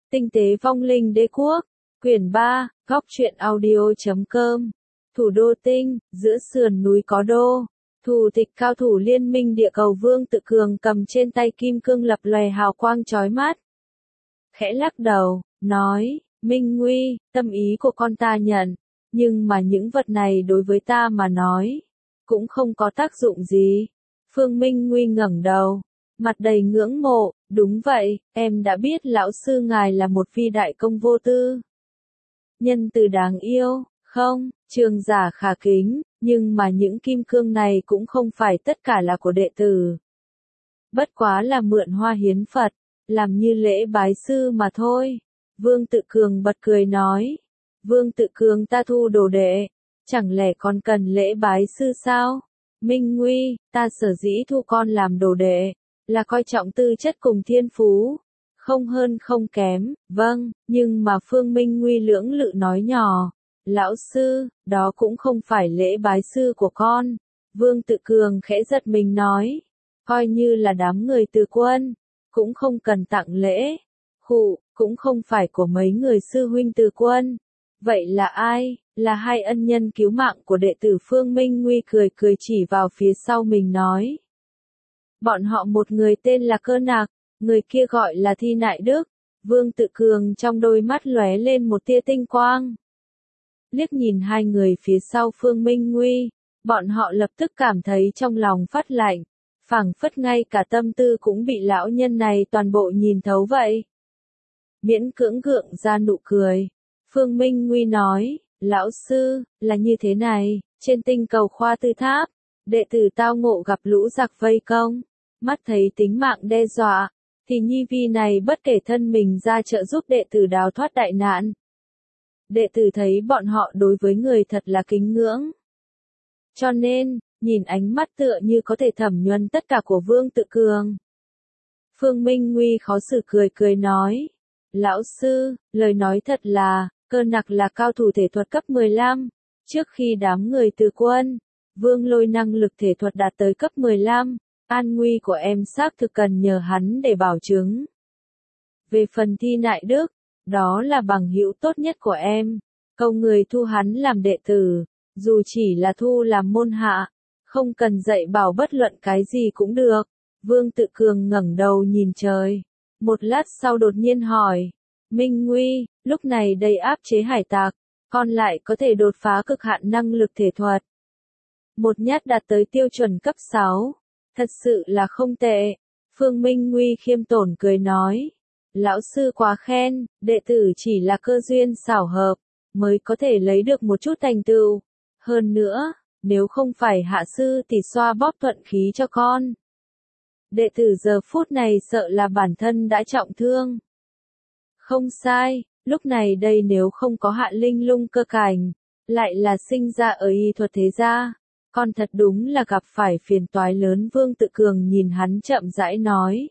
Tinh tế vong linh đế quốc, quyển 3, góc truyện audio.com. Thủ đô Tinh, giữa sườn núi có đô. Thủ tịch cao thủ liên minh địa cầu Vương Tự Cường cầm trên tay kim cương lập lòe hào quang chói mắt. Khẽ lắc đầu, nói, Minh Nguy, tâm ý của con ta nhận, nhưng mà những vật này đối với ta mà nói, cũng không có tác dụng gì. Phương Minh Nguy ngẩng đầu, mặt đầy ngưỡng mộ, đúng vậy, em đã biết lão sư ngài là một phi đại công vô tư. Nhân từ đáng yêu, không, trường giả khả kính, nhưng mà những kim cương này cũng không phải tất cả là của đệ tử. Bất quá là mượn hoa hiến Phật, làm như lễ bái sư mà thôi. Vương Tự Cường bật cười nói, Vương Tự Cường ta thu đồ đệ, chẳng lẽ còn cần lễ bái sư sao? Minh Nguy, ta sở dĩ thu con làm đồ đệ, là coi trọng tư chất cùng thiên phú, không hơn không kém, vâng, nhưng mà Phương Minh Nguy lưỡng lự nói nhỏ, lão sư, đó cũng không phải lễ bái sư của con. Vương Tự Cường khẽ giật mình nói, coi như là đám người từ quân, cũng không cần tặng lễ, cũng không phải của mấy người sư huynh từ quân. Vậy là ai? Là hai ân nhân cứu mạng của đệ tử Phương Minh Nguy cười cười chỉ vào phía sau mình nói. Bọn họ một người tên là Cơ Nạc, người kia gọi là Thi Nại Đức. Vương Tự Cường trong đôi mắt lóe lên một tia tinh quang. Liếc nhìn hai người phía sau Phương Minh Nguy, bọn họ lập tức cảm thấy trong lòng phát lạnh, phảng phất ngay cả tâm tư cũng bị lão nhân này toàn bộ nhìn thấu vậy. Miễn cưỡng gượng ra nụ cười, Phương Minh Nguy nói, lão sư, là như thế này, trên tinh cầu khoa tư tháp, đệ tử tao ngộ gặp lũ giặc vây công, mắt thấy tính mạng đe dọa, thì nhi vi này bất kể thân mình ra trợ giúp đệ tử đào thoát đại nạn. Đệ tử thấy bọn họ đối với người thật là kính ngưỡng. Cho nên, nhìn ánh mắt tựa như có thể thẩm nhuần tất cả của Vương Tự Cường. Phương Minh Nguy khó xử cười cười nói, lão sư, lời nói thật là, Cơ Nặc là cao thủ thể thuật cấp 15, trước khi đám người từ quân, Vương Lôi năng lực thể thuật đạt tới cấp 15, an nguy của em xác thực cần nhờ hắn để bảo chứng. Về phần Thi Nại Đức, đó là bằng hữu tốt nhất của em, cầu người thu hắn làm đệ tử, dù chỉ là thu làm môn hạ, không cần dạy bảo bất luận cái gì cũng được. Vương Tự Cường ngẩng đầu nhìn trời, một lát sau đột nhiên hỏi, Minh Nguy, lúc này đầy áp chế hải tặc, con lại có thể đột phá cực hạn năng lực thể thuật. Một nhát đạt tới tiêu chuẩn cấp 6, thật sự là không tệ. Phương Minh Nguy khiêm tốn cười nói, lão sư quá khen, đệ tử chỉ là cơ duyên xảo hợp, mới có thể lấy được một chút thành tựu. Hơn nữa, nếu không phải hạ sư thì xoa bóp thuận khí cho con. Đệ tử giờ phút này sợ là bản thân đã trọng thương. Không sai, lúc này đây nếu không có Hạ Linh Lung cơ cảnh, lại là sinh ra ở y thuật thế gia, con thật đúng là gặp phải phiền toái lớn. Vương Tự Cường nhìn hắn chậm rãi nói.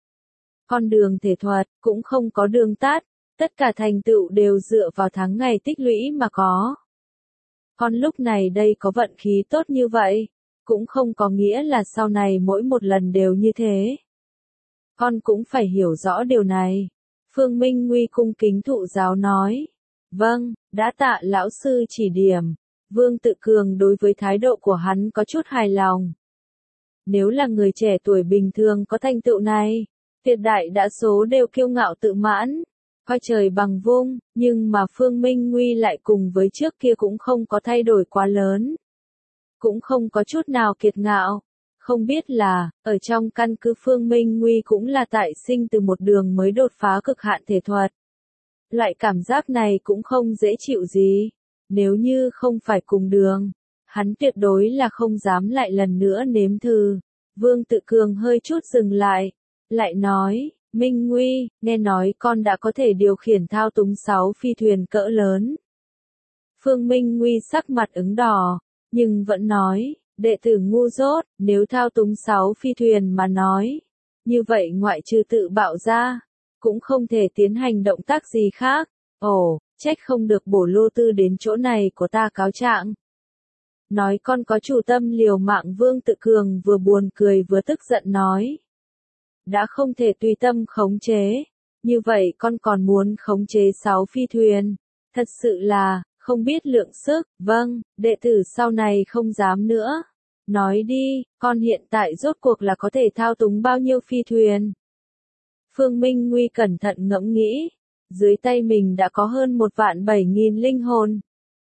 Con đường thể thuật cũng không có đường tắt, tất cả thành tựu đều dựa vào tháng ngày tích lũy mà có. Con lúc này đây có vận khí tốt như vậy, cũng không có nghĩa là sau này mỗi một lần đều như thế. Con cũng phải hiểu rõ điều này. Phương Minh Nguy cung kính thụ giáo nói. Vâng, đã tạ lão sư chỉ điểm. Vương Tự Cường đối với thái độ của hắn có chút hài lòng. Nếu là người trẻ tuổi bình thường có thành tựu này, tuyệt đại đa số đều kiêu ngạo tự mãn, coi trời bằng vung, nhưng mà Phương Minh Nguy lại cùng với trước kia cũng không có thay đổi quá lớn. Cũng không có chút nào kiệt ngạo. Không biết là, ở trong căn cứ Phương Minh Nguy cũng là tại sinh từ một đường mới đột phá cực hạn thể thuật. Loại cảm giác này cũng không dễ chịu gì. Nếu như không phải cùng đường, hắn tuyệt đối là không dám lại lần nữa nếm thử. Vương Tự Cường hơi chút dừng lại nói, Minh Nguy, nghe nói con đã có thể điều khiển thao túng 6 phi thuyền cỡ lớn. Phương Minh Nguy sắc mặt ửng đỏ, nhưng vẫn nói, đệ tử ngu dốt, nếu thao túng 6 phi thuyền mà nói, như vậy ngoại trừ tự bạo ra, cũng không thể tiến hành động tác gì khác. Ồ, trách không được Bổ Lô Tư đến chỗ này của ta cáo trạng. Nói con có chủ tâm liều mạng. Vương Tự Cường vừa buồn cười vừa tức giận nói. Đã không thể tùy tâm khống chế, Như vậy con còn muốn khống chế 6 phi thuyền. Thật sự là, không biết lượng sức, vâng, đệ tử sau này không dám nữa. Nói đi, con hiện tại rốt cuộc là có thể thao túng bao nhiêu phi thuyền? Phương Minh Nguy cẩn thận ngẫm nghĩ, dưới tay mình đã có hơn 1.700.000 linh hồn.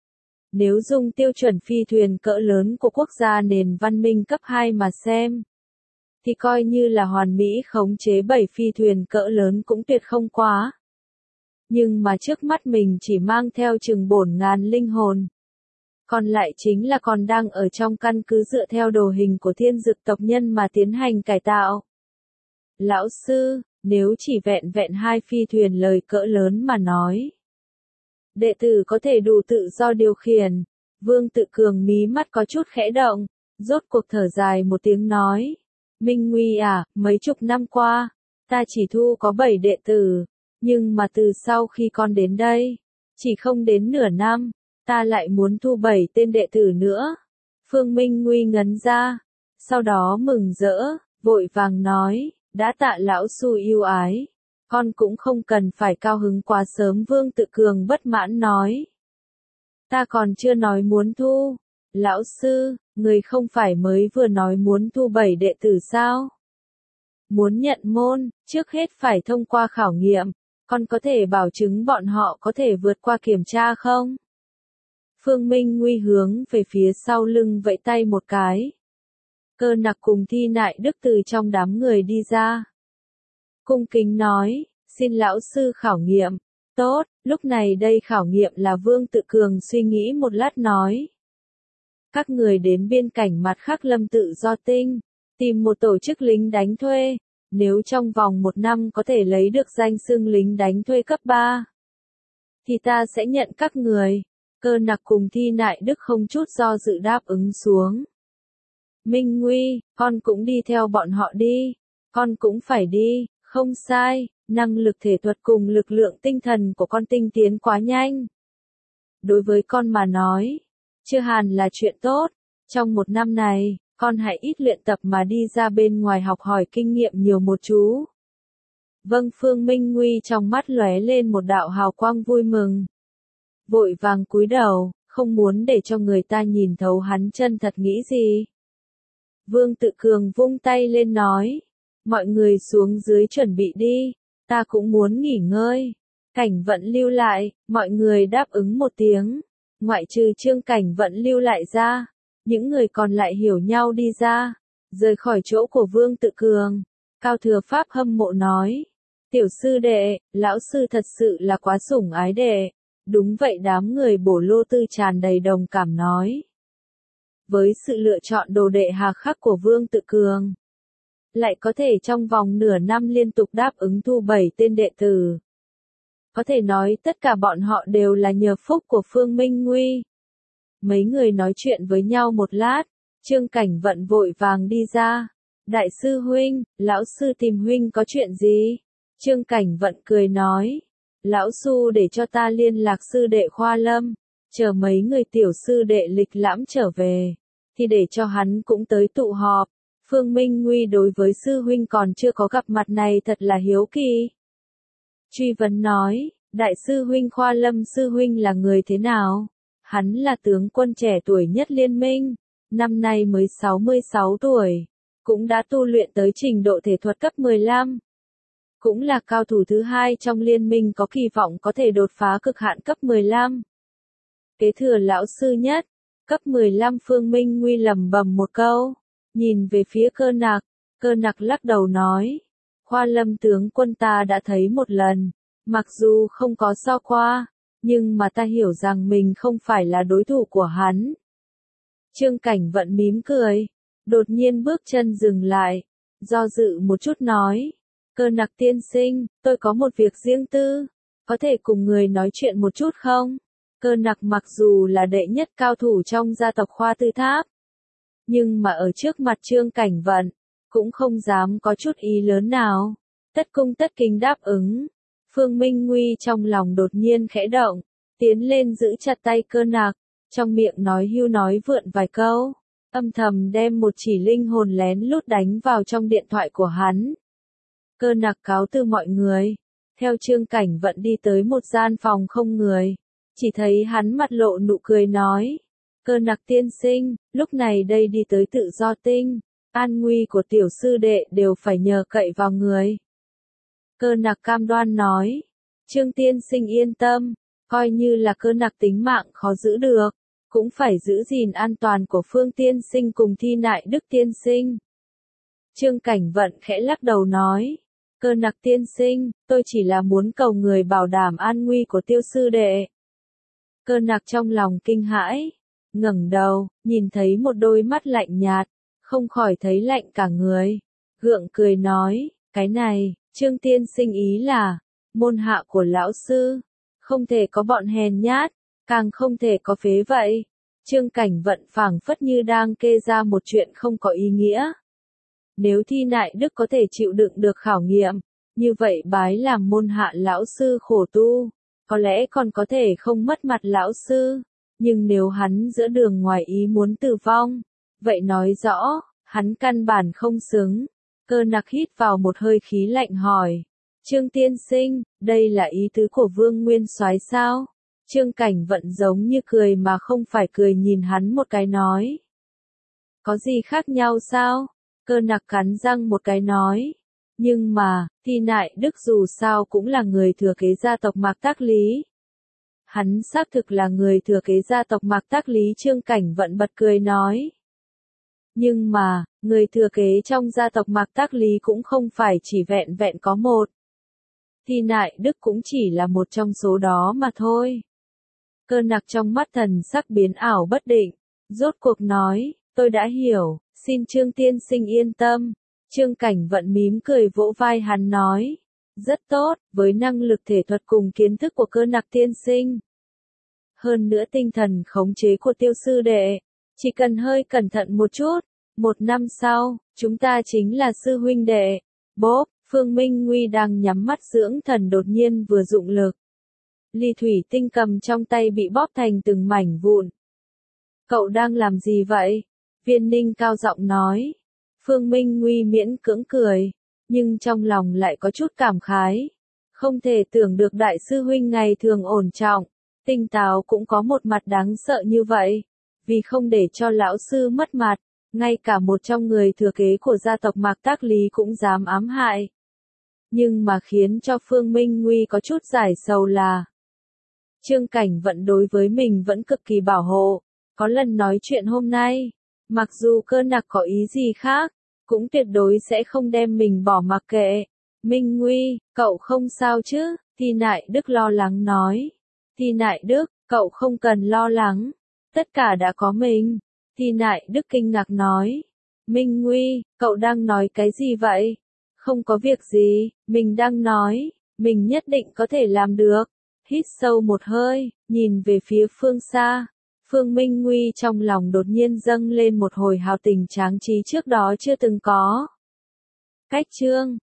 Nếu dùng tiêu chuẩn phi thuyền cỡ lớn của quốc gia nền văn minh cấp 2 mà xem, thì coi như là hoàn mỹ khống chế 7 phi thuyền cỡ lớn cũng tuyệt không quá. Nhưng mà trước mắt mình chỉ mang theo chừng 4.000 linh hồn. Còn lại chính là còn đang ở trong căn cứ dựa theo đồ hình của thiên dực tộc nhân mà tiến hành cải tạo. Lão sư, nếu chỉ vẹn vẹn 2 phi thuyền lời cỡ lớn mà nói, đệ tử có thể đủ tự do điều khiển. Vương Tự Cường mí mắt có chút khẽ động, rốt cuộc thở dài một tiếng nói. Minh Nguy à, mấy chục năm qua, ta chỉ thu có 7 đệ tử, nhưng mà từ sau khi con đến đây, chỉ không đến nửa năm, ta lại muốn thu 7 tên đệ tử nữa. Phương Minh Nguy ngấn ra, sau đó mừng rỡ, vội vàng nói, đã tạ lão sư yêu ái, con cũng không cần phải cao hứng quá sớm. Vương Tự Cường bất mãn nói. Ta còn chưa nói muốn thu. Lão sư, người không phải mới vừa nói muốn thu 7 đệ tử sao? Muốn nhận môn, trước hết phải thông qua khảo nghiệm, con có thể bảo chứng bọn họ có thể vượt qua kiểm tra không? Phương Minh Nguy hướng về phía sau lưng vẫy tay một cái. Cơ Nặc cùng Thi Nại Đức từ trong đám người đi ra. Cung kính nói, xin lão sư khảo nghiệm. Tốt, lúc này đây khảo nghiệm là Vương Tự Cường suy nghĩ một lát nói. Các người đến biên cảnh mặt khác Lâm Tự Do Tinh, tìm một tổ chức lính đánh thuê, nếu trong vòng 1 năm có thể lấy được danh xưng lính đánh thuê cấp 3, thì ta sẽ nhận các người. Cơ Nặc cùng Thi Nại Đức không chút do dự đáp ứng xuống. Minh Nguy, con cũng đi theo bọn họ đi, con cũng phải đi, không sai, năng lực thể thuật cùng lực lượng tinh thần của con tinh tiến quá nhanh. Đối với con mà nói, chưa hẳn là chuyện tốt, trong 1 năm này, con hãy ít luyện tập mà đi ra bên ngoài học hỏi kinh nghiệm nhiều một chú. Vâng. Phương Minh Nguy trong mắt lóe lên một đạo hào quang vui mừng. Vội vàng cúi đầu, không muốn để cho người ta nhìn thấu hắn chân thật nghĩ gì. Vương Tự Cường vung tay lên nói, mọi người xuống dưới chuẩn bị đi, ta cũng muốn nghỉ ngơi. Cảnh Vận lưu lại, mọi người đáp ứng một tiếng, ngoại trừ Trương Cảnh Vận lưu lại ra, những người còn lại hiểu nhau đi ra, rời khỏi chỗ của Vương Tự Cường. Cao Thừa Pháp hâm mộ nói, tiểu sư đệ, lão sư thật sự là quá sủng ái đệ. Đúng vậy. Đám người Bổ Lô Tư tràn đầy đồng cảm nói. Với sự lựa chọn đồ đệ hà khắc của Vương Tự Cường, lại có thể trong vòng nửa năm liên tục đáp ứng thu 7 tên đệ tử. Có thể nói tất cả bọn họ đều là nhờ phúc của Phương Minh Nguy. Mấy người nói chuyện với nhau một lát, Trương Cảnh Vận vội vàng đi ra. Đại sư huynh, lão sư tìm huynh có chuyện gì? Trương Cảnh Vận cười nói. Lão sư để cho ta liên lạc sư đệ Khoa Lâm, chờ mấy người tiểu sư đệ lịch lãm trở về, thì để cho hắn cũng tới tụ họp. Phương Minh Nguy đối với sư huynh còn chưa có gặp mặt này thật là hiếu kỳ. Truy vấn nói, đại sư huynh Khoa Lâm sư huynh là người thế nào? Hắn là tướng quân trẻ tuổi nhất liên minh, năm nay mới 66 tuổi, cũng đã tu luyện tới trình độ thể thuật cấp 15. Cũng là cao thủ thứ 2 trong liên minh có kỳ vọng có thể đột phá cực hạn cấp 15. Kế thừa lão sư nhất, cấp 15. Phương Minh Nguy lẩm bẩm một câu, nhìn về phía Cơ Nặc lắc đầu nói, Khoa Lâm tướng quân ta đã thấy một lần, mặc dù không có so qua, nhưng mà ta hiểu rằng mình không phải là đối thủ của hắn. Trương Cảnh Vận mím cười, đột nhiên bước chân dừng lại, do dự một chút nói, Cơ Nặc tiên sinh, tôi có một việc riêng tư, có thể cùng người nói chuyện một chút không? Cơ Nặc mặc dù là đệ nhất cao thủ trong gia tộc Khoa Tư Tháp, nhưng mà ở trước mặt Trương Cảnh Vận, cũng không dám có chút ý lớn nào. Tất cung tất kính đáp ứng. Phương Minh Nguy trong lòng đột nhiên khẽ động, tiến lên giữ chặt tay Cơ Nặc, trong miệng nói hưu nói vượn vài câu, âm thầm đem một chỉ linh hồn lén lút đánh vào trong điện thoại của hắn. Cơ Nặc cáo từ mọi người, theo Trương Cảnh Vận đi tới một gian phòng không người. Chỉ thấy hắn mặt lộ nụ cười nói. Cơ Nặc tiên sinh, lúc này đây đi tới Tự Do Tinh, an nguy của tiểu sư đệ đều phải nhờ cậy vào người. Cơ Nặc cam đoan nói. Trương tiên sinh yên tâm, coi như là Cơ Nặc tính mạng khó giữ được, cũng phải giữ gìn an toàn của Phương tiên sinh cùng Thi Nại Đức tiên sinh. Trương Cảnh Vận khẽ lắc đầu nói. Cơ Nặc tiên sinh, tôi chỉ là muốn cầu người bảo đảm an nguy của tiêu sư đệ. Cơ Nặc trong lòng kinh hãi, ngẩng đầu, nhìn thấy một đôi mắt lạnh nhạt, không khỏi thấy lạnh cả người. Gượng cười nói, cái này, Trương tiên sinh ý là, môn hạ của lão sư, không thể có bọn hèn nhát, càng không thể có phế vậy. Trương Cảnh Vận phảng phất như đang kê ra một chuyện không có ý nghĩa. Nếu Thi Nại Đức có thể chịu đựng được khảo nghiệm, như vậy bái làm môn hạ lão sư khổ tu, có lẽ còn có thể không mất mặt lão sư, nhưng nếu hắn giữa đường ngoài ý muốn tử vong, vậy nói rõ, hắn căn bản không xứng. Cơ Nặc hít vào một hơi khí lạnh hỏi. Trương tiên sinh, đây là ý tứ của Vương Nguyên Soái sao? Trương Cảnh Vận giống như cười mà không phải cười nhìn hắn một cái nói. Có gì khác nhau sao? Cơ Nặc cắn răng một cái nói. Nhưng mà, Thi Nại Đức dù sao cũng là người thừa kế gia tộc Mạc Tác Lý. Hắn xác thực là người thừa kế gia tộc Mạc Tác Lý. Trương Cảnh Vận bật cười nói. Nhưng mà, người thừa kế trong gia tộc Mạc Tác Lý cũng không phải chỉ vẹn vẹn có một. Thi Nại Đức cũng chỉ là một trong số đó mà thôi. Cơ Nặc trong mắt thần sắc biến ảo bất định, rốt cuộc nói, tôi đã hiểu, xin Trương tiên sinh yên tâm. Trương Cảnh Vận mím cười vỗ vai hắn nói, rất tốt, với năng lực thể thuật cùng kiến thức của Cơ Nặc tiên sinh. Hơn nữa tinh thần khống chế của tiêu sư đệ, chỉ cần hơi cẩn thận một chút, 1 năm sau, chúng ta chính là sư huynh đệ. Bốp, Phương Minh Nguy đang nhắm mắt dưỡng thần đột nhiên vừa dụng lực. Ly thủy tinh cầm trong tay bị bóp thành từng mảnh vụn. Cậu đang làm gì vậy? Viên Ninh cao giọng nói. Phương Minh Nguy miễn cưỡng cười, nhưng trong lòng lại có chút cảm khái. Không thể tưởng được đại sư huynh ngày thường ổn trọng, tinh táo cũng có một mặt đáng sợ như vậy. Vì không để cho lão sư mất mặt, ngay cả một trong người thừa kế của gia tộc Mạc Tác Lý cũng dám ám hại. Nhưng mà khiến cho Phương Minh Nguy có chút giải sầu là Trương Cảnh Vận đối với mình vẫn cực kỳ bảo hộ. Có lần nói chuyện hôm nay, mặc dù Cơ Nặc có ý gì khác, cũng tuyệt đối sẽ không đem mình bỏ mặc kệ. Minh Nguy, cậu không sao chứ? Thi Nại Đức lo lắng nói. Thi Nại Đức, cậu không cần lo lắng. Tất cả đã có mình. Thi Nại Đức kinh ngạc nói. Minh Nguy, cậu đang nói cái gì vậy? Không có việc gì, mình đang nói, mình nhất định có thể làm được. Hít sâu một hơi, nhìn về phía phương xa. Phương Minh Nguy trong lòng đột nhiên dâng lên một hồi hào tình tráng trí trước đó chưa từng có. Cách chương